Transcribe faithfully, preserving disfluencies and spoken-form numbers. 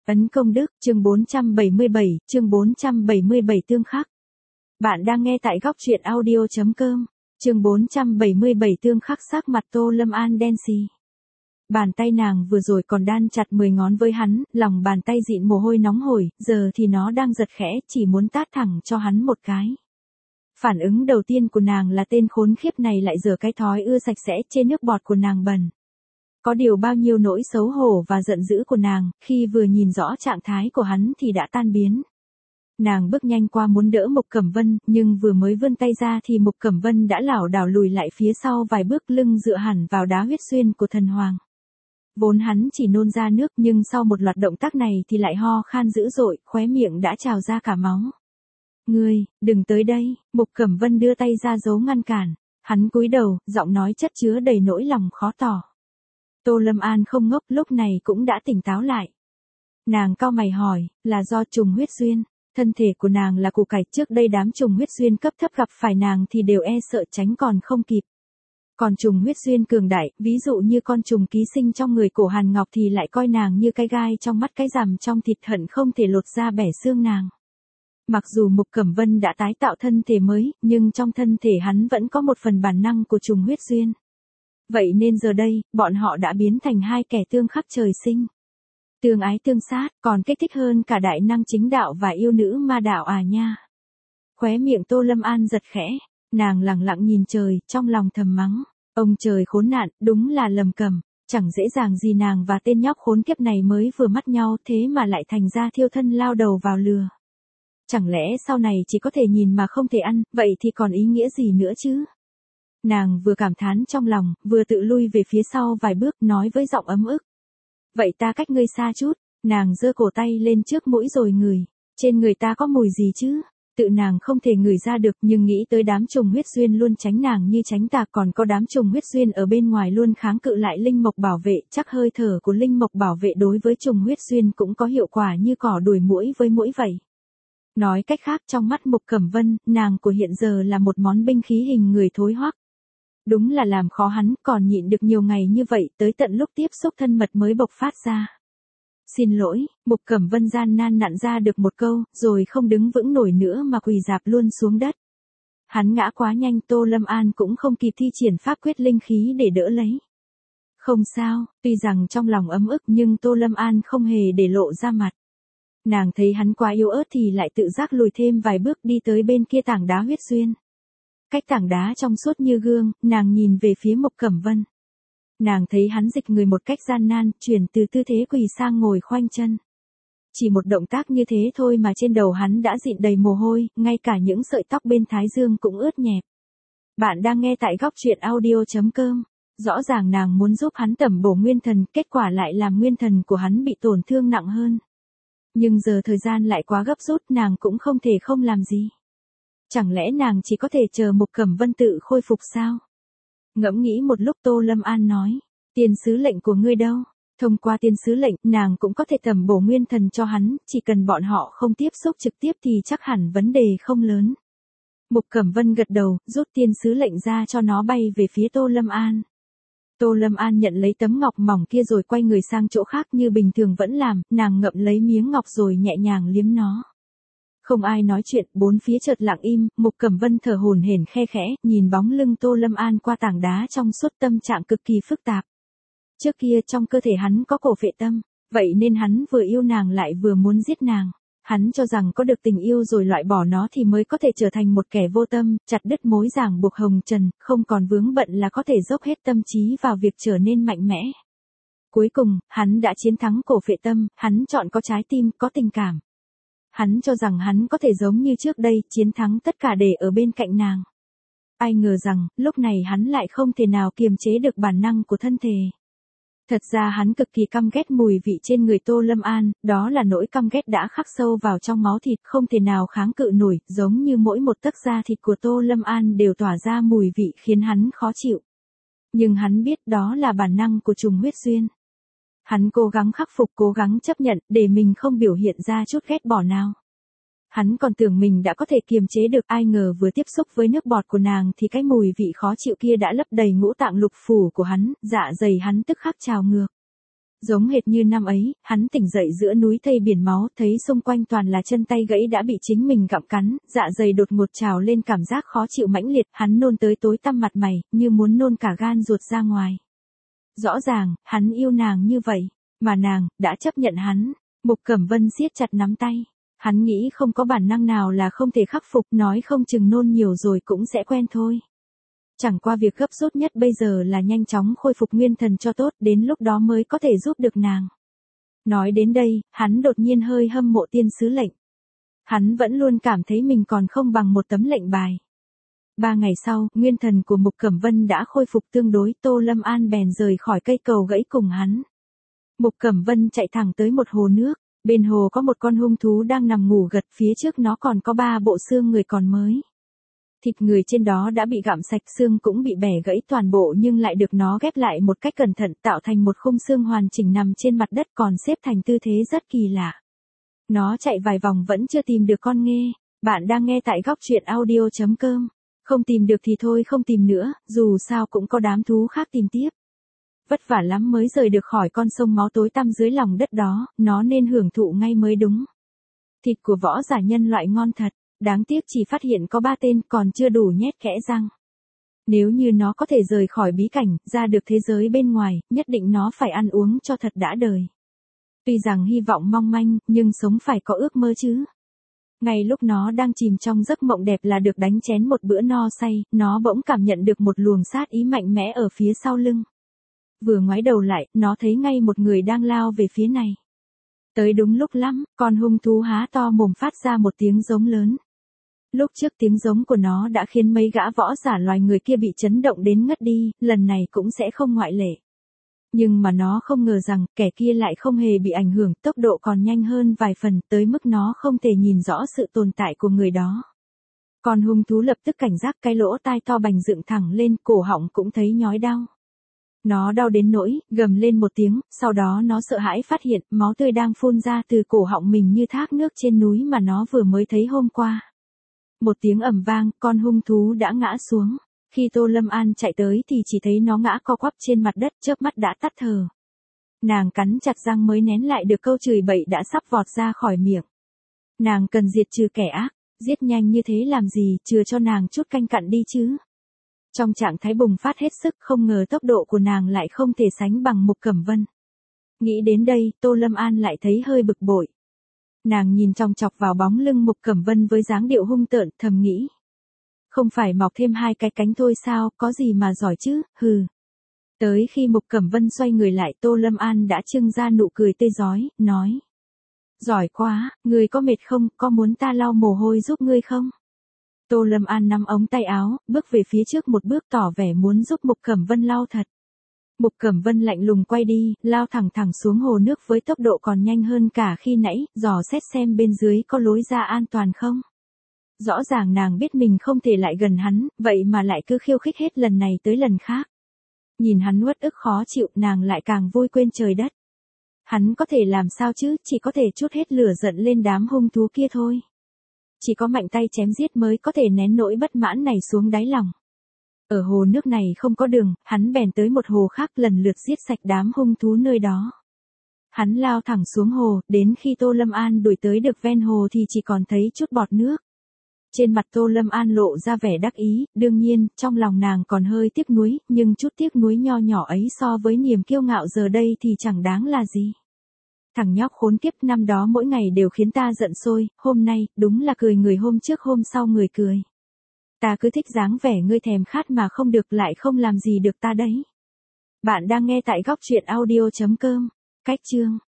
Ấn công đức, chương bốn trăm bảy mươi bảy, chương bốn trăm bảy mươi bảy tương khắc. Bạn đang nghe tại góc truyện audio chấm com, chương bốn trăm bảy mươi bảy tương khắc. Sắc mặt Tô Lâm An đen xì. Bàn tay nàng vừa rồi còn đan chặt mười ngón với hắn, lòng bàn tay dịn mồ hôi nóng hổi, giờ thì nó đang giật khẽ, chỉ muốn tát thẳng cho hắn một cái. Phản ứng đầu tiên của nàng là tên khốn khiếp này lại giở cái thói ưa sạch sẽ, chê nước bọt của nàng bẩn. Có điều bao nhiêu nỗi xấu hổ và giận dữ của nàng, khi vừa nhìn rõ trạng thái của hắn thì đã tan biến. Nàng bước nhanh qua muốn đỡ Mục Cẩm Vân, nhưng vừa mới vươn tay ra thì Mục Cẩm Vân đã lảo đảo lùi lại phía sau vài bước, lưng dựa hẳn vào đá huyết xuyên của thần hoàng. Vốn hắn chỉ nôn ra nước, nhưng sau một loạt động tác này thì lại ho khan dữ dội, khóe miệng đã trào ra cả máu. Ngươi, đừng tới đây, Mục Cẩm Vân đưa tay ra giấu ngăn cản. Hắn cúi đầu, giọng nói chất chứa đầy nỗi lòng khó tỏ. Tô Lâm An không ngốc, lúc này cũng đã tỉnh táo lại. Nàng cau mày hỏi, là do trùng huyết duyên. Thân thể của nàng là củ cải, trước đây đám trùng huyết duyên cấp thấp gặp phải nàng thì đều e sợ tránh còn không kịp. Còn trùng huyết duyên cường đại, ví dụ như con trùng ký sinh trong người Cổ Hàn Ngọc thì lại coi nàng như cái gai trong mắt, cái rằm trong thịt, hận không thể lột ra bẻ xương nàng. Mặc dù Mục Cẩm Vân đã tái tạo thân thể mới, nhưng trong thân thể hắn vẫn có một phần bản năng của trùng huyết duyên. Vậy nên giờ đây, bọn họ đã biến thành hai kẻ tương khắc trời sinh. Tương ái tương sát, còn kích thích hơn cả đại năng chính đạo và yêu nữ ma đạo à nha. Khóe miệng Tô Lâm An giật khẽ, nàng lặng lặng nhìn trời, trong lòng thầm mắng. Ông trời khốn nạn, đúng là lầm cầm, chẳng dễ dàng gì nàng và tên nhóc khốn kiếp này mới vừa mắt nhau thế mà lại thành ra thiêu thân lao đầu vào lừa. Chẳng lẽ sau này chỉ có thể nhìn mà không thể ăn, vậy thì còn ý nghĩa gì nữa chứ? Nàng vừa cảm thán trong lòng, vừa tự lui về phía sau vài bước, nói với giọng ấm ức. Vậy ta cách ngươi xa chút. Nàng giơ cổ tay lên trước mũi rồi ngửi. Trên người ta có mùi gì chứ? Tự nàng không thể ngửi ra được, nhưng nghĩ tới đám trùng huyết duyên luôn tránh nàng như tránh tà, còn có đám trùng huyết duyên ở bên ngoài luôn kháng cự lại linh mộc bảo vệ, chắc hơi thở của linh mộc bảo vệ đối với trùng huyết duyên cũng có hiệu quả như cỏ đuổi muỗi với muỗi vậy. Nói cách khác, trong mắt Mục Cẩm Vân, nàng của hiện giờ là một món binh khí hình người thối hoắc. Đúng là làm khó hắn, còn nhịn được nhiều ngày như vậy, tới tận lúc tiếp xúc thân mật mới bộc phát ra. Xin lỗi, Mục Cẩm Vân gian nan nặn ra được một câu, rồi không đứng vững nổi nữa mà quỳ rạp luôn xuống đất. Hắn ngã quá nhanh, Tô Lâm An cũng không kịp thi triển pháp quyết linh khí để đỡ lấy. Không sao, tuy rằng trong lòng ấm ức nhưng Tô Lâm An không hề để lộ ra mặt. Nàng thấy hắn quá yếu ớt thì lại tự giác lùi thêm vài bước đi tới bên kia tảng đá huyết duyên. Cách tảng đá trong suốt như gương, nàng nhìn về phía Mục Cẩm Vân. Nàng thấy hắn dịch người một cách gian nan, chuyển từ tư thế quỳ sang ngồi khoanh chân. Chỉ một động tác như thế thôi mà trên đầu hắn đã dịn đầy mồ hôi, ngay cả những sợi tóc bên thái dương cũng ướt nhẹp. Bạn đang nghe tại góc truyện audio chấm com. Rõ ràng nàng muốn giúp hắn tẩm bổ nguyên thần, kết quả lại làm nguyên thần của hắn bị tổn thương nặng hơn. Nhưng giờ thời gian lại quá gấp rút, nàng cũng không thể không làm gì. Chẳng lẽ nàng chỉ có thể chờ Mục Cẩm Vân tự khôi phục sao? Ngẫm nghĩ một lúc, Tô Lâm An nói, tiên sứ lệnh của ngươi đâu? Thông qua tiên sứ lệnh, nàng cũng có thể tẩm bổ nguyên thần cho hắn, chỉ cần bọn họ không tiếp xúc trực tiếp thì chắc hẳn vấn đề không lớn. Mục Cẩm Vân gật đầu, rút tiên sứ lệnh ra cho nó bay về phía Tô Lâm An. Tô Lâm An nhận lấy tấm ngọc mỏng kia rồi quay người sang chỗ khác như bình thường vẫn làm, nàng ngậm lấy miếng ngọc rồi nhẹ nhàng liếm nó. Không ai nói chuyện, bốn phía chợt lặng im, Mục Cẩm Vân thở hổn hển khe khẽ, nhìn bóng lưng Tô Lâm An qua tảng đá trong suốt, tâm trạng cực kỳ phức tạp. Trước kia trong cơ thể hắn có cổ phệ tâm, vậy nên hắn vừa yêu nàng lại vừa muốn giết nàng. Hắn cho rằng có được tình yêu rồi loại bỏ nó thì mới có thể trở thành một kẻ vô tâm, chặt đứt mối ràng buộc hồng trần, không còn vướng bận là có thể dốc hết tâm trí vào việc trở nên mạnh mẽ. Cuối cùng, hắn đã chiến thắng cổ phệ tâm, hắn chọn có trái tim, có tình cảm. Hắn cho rằng hắn có thể giống như trước đây, chiến thắng tất cả để ở bên cạnh nàng. Ai ngờ rằng, lúc này hắn lại không thể nào kiềm chế được bản năng của thân thể. Thật ra hắn cực kỳ căm ghét mùi vị trên người Tô Lâm An, đó là nỗi căm ghét đã khắc sâu vào trong máu thịt, không thể nào kháng cự nổi, giống như mỗi một tấc da thịt của Tô Lâm An đều tỏa ra mùi vị khiến hắn khó chịu. Nhưng hắn biết đó là bản năng của trùng huyết duyên. Hắn cố gắng khắc phục, cố gắng chấp nhận, để mình không biểu hiện ra chút ghét bỏ nào. Hắn còn tưởng mình đã có thể kiềm chế được, ai ngờ vừa tiếp xúc với nước bọt của nàng thì cái mùi vị khó chịu kia đã lấp đầy ngũ tạng lục phủ của hắn, dạ dày hắn tức khắc trào ngược. Giống hệt như năm ấy, hắn tỉnh dậy giữa núi thây biển máu, thấy xung quanh toàn là chân tay gãy đã bị chính mình gặm cắn, dạ dày đột ngột trào lên cảm giác khó chịu mãnh liệt, hắn nôn tới tối tăm mặt mày, như muốn nôn cả gan ruột ra ngoài. Rõ ràng, hắn yêu nàng như vậy, mà nàng, đã chấp nhận hắn. Mục Cẩm Vân siết chặt nắm tay. Hắn nghĩ không có bản năng nào là không thể khắc phục, nói không chừng nôn nhiều rồi cũng sẽ quen thôi. Chẳng qua việc gấp rút nhất bây giờ là nhanh chóng khôi phục nguyên thần cho tốt, đến lúc đó mới có thể giúp được nàng. Nói đến đây, hắn đột nhiên hơi hâm mộ tiên sứ lệnh. Hắn vẫn luôn cảm thấy mình còn không bằng một tấm lệnh bài. Ba ngày sau, nguyên thần của Mục Cẩm Vân đã khôi phục tương đối, Tô Lâm An bèn rời khỏi cây cầu gãy cùng hắn. Mục Cẩm Vân chạy thẳng tới một hồ nước, bên hồ có một con hung thú đang nằm ngủ gật, phía trước nó còn có ba bộ xương người còn mới. Thịt người trên đó đã bị gặm sạch, xương cũng bị bẻ gãy toàn bộ nhưng lại được nó ghép lại một cách cẩn thận tạo thành một khung xương hoàn chỉnh nằm trên mặt đất còn xếp thành tư thế rất kỳ lạ. Nó chạy vài vòng vẫn chưa tìm được con nghê. Bạn đang nghe tại góc truyện audio chấm com. Không tìm được thì thôi không tìm nữa, dù sao cũng có đám thú khác tìm tiếp. Vất vả lắm mới rời được khỏi con sông máu tối tăm dưới lòng đất đó, nó nên hưởng thụ ngay mới đúng. Thịt của võ giả nhân loại ngon thật, đáng tiếc chỉ phát hiện có ba tên còn chưa đủ nhét kẽ răng. Nếu như nó có thể rời khỏi bí cảnh, ra được thế giới bên ngoài, nhất định nó phải ăn uống cho thật đã đời. Tuy rằng hy vọng mong manh, nhưng sống phải có ước mơ chứ. Ngay lúc nó đang chìm trong giấc mộng đẹp là được đánh chén một bữa no say, nó bỗng cảm nhận được một luồng sát ý mạnh mẽ ở phía sau lưng. Vừa ngoái đầu lại, nó thấy ngay một người đang lao về phía này. Tới đúng lúc lắm, con hung thú há to mồm phát ra một tiếng giống lớn. Lúc trước tiếng giống của nó đã khiến mấy gã võ giả loài người kia bị chấn động đến ngất đi, lần này cũng sẽ không ngoại lệ. Nhưng mà nó không ngờ rằng, kẻ kia lại không hề bị ảnh hưởng, tốc độ còn nhanh hơn vài phần, tới mức nó không thể nhìn rõ sự tồn tại của người đó. Con hung thú lập tức cảnh giác, cái lỗ tai to bành dựng thẳng lên, cổ họng cũng thấy nhói đau. Nó đau đến nỗi, gầm lên một tiếng, sau đó nó sợ hãi phát hiện, máu tươi đang phun ra từ cổ họng mình như thác nước trên núi mà nó vừa mới thấy hôm qua. Một tiếng ầm vang, con hung thú đã ngã xuống. Khi Tô Lâm An chạy tới thì chỉ thấy nó ngã co quắp trên mặt đất, chớp mắt đã tắt thở. Nàng cắn chặt răng mới nén lại được câu chửi bậy đã sắp vọt ra khỏi miệng. Nàng cần diệt trừ kẻ ác, giết nhanh như thế làm gì, chừa cho nàng chút canh cặn đi chứ. Trong trạng thái bùng phát hết sức, không ngờ tốc độ của nàng lại không thể sánh bằng Mục Cẩm Vân. Nghĩ đến đây, Tô Lâm An lại thấy hơi bực bội. Nàng nhìn chòng chọc vào bóng lưng Mục Cẩm Vân với dáng điệu hung tợn, thầm nghĩ. Không phải mọc thêm hai cái cánh thôi sao, có gì mà giỏi chứ, hừ. Tới khi Mục Cẩm Vân xoay người lại, Tô Lâm An đã trưng ra nụ cười tươi rói, nói. Giỏi quá, ngươi có mệt không, có muốn ta lau mồ hôi giúp ngươi không? Tô Lâm An nắm ống tay áo, bước về phía trước một bước tỏ vẻ muốn giúp Mục Cẩm Vân lau thật. Mục Cẩm Vân lạnh lùng quay đi, lao thẳng thẳng xuống hồ nước với tốc độ còn nhanh hơn cả khi nãy, dò xét xem bên dưới có lối ra an toàn không. Rõ ràng nàng biết mình không thể lại gần hắn, vậy mà lại cứ khiêu khích hết lần này tới lần khác. Nhìn hắn uất ức khó chịu, nàng lại càng vui quên trời đất. Hắn có thể làm sao chứ, chỉ có thể trút hết lửa giận lên đám hung thú kia thôi. Chỉ có mạnh tay chém giết mới có thể nén nỗi bất mãn này xuống đáy lòng. Ở hồ nước này không có đường, hắn bèn tới một hồ khác lần lượt giết sạch đám hung thú nơi đó. Hắn lao thẳng xuống hồ, đến khi Tô Lâm An đuổi tới được ven hồ thì chỉ còn thấy chút bọt nước. Trên mặt Tô Lâm An lộ ra vẻ đắc ý, đương nhiên, trong lòng nàng còn hơi tiếc nuối, nhưng chút tiếc nuối nho nhỏ ấy so với niềm kiêu ngạo giờ đây thì chẳng đáng là gì. Thằng nhóc khốn kiếp năm đó mỗi ngày đều khiến ta giận sôi, hôm nay, đúng là cười người hôm trước hôm sau người cười. Ta cứ thích dáng vẻ ngươi thèm khát mà không được lại không làm gì được ta đấy. Bạn đang nghe tại góc truyện audio chấm com. Cách chương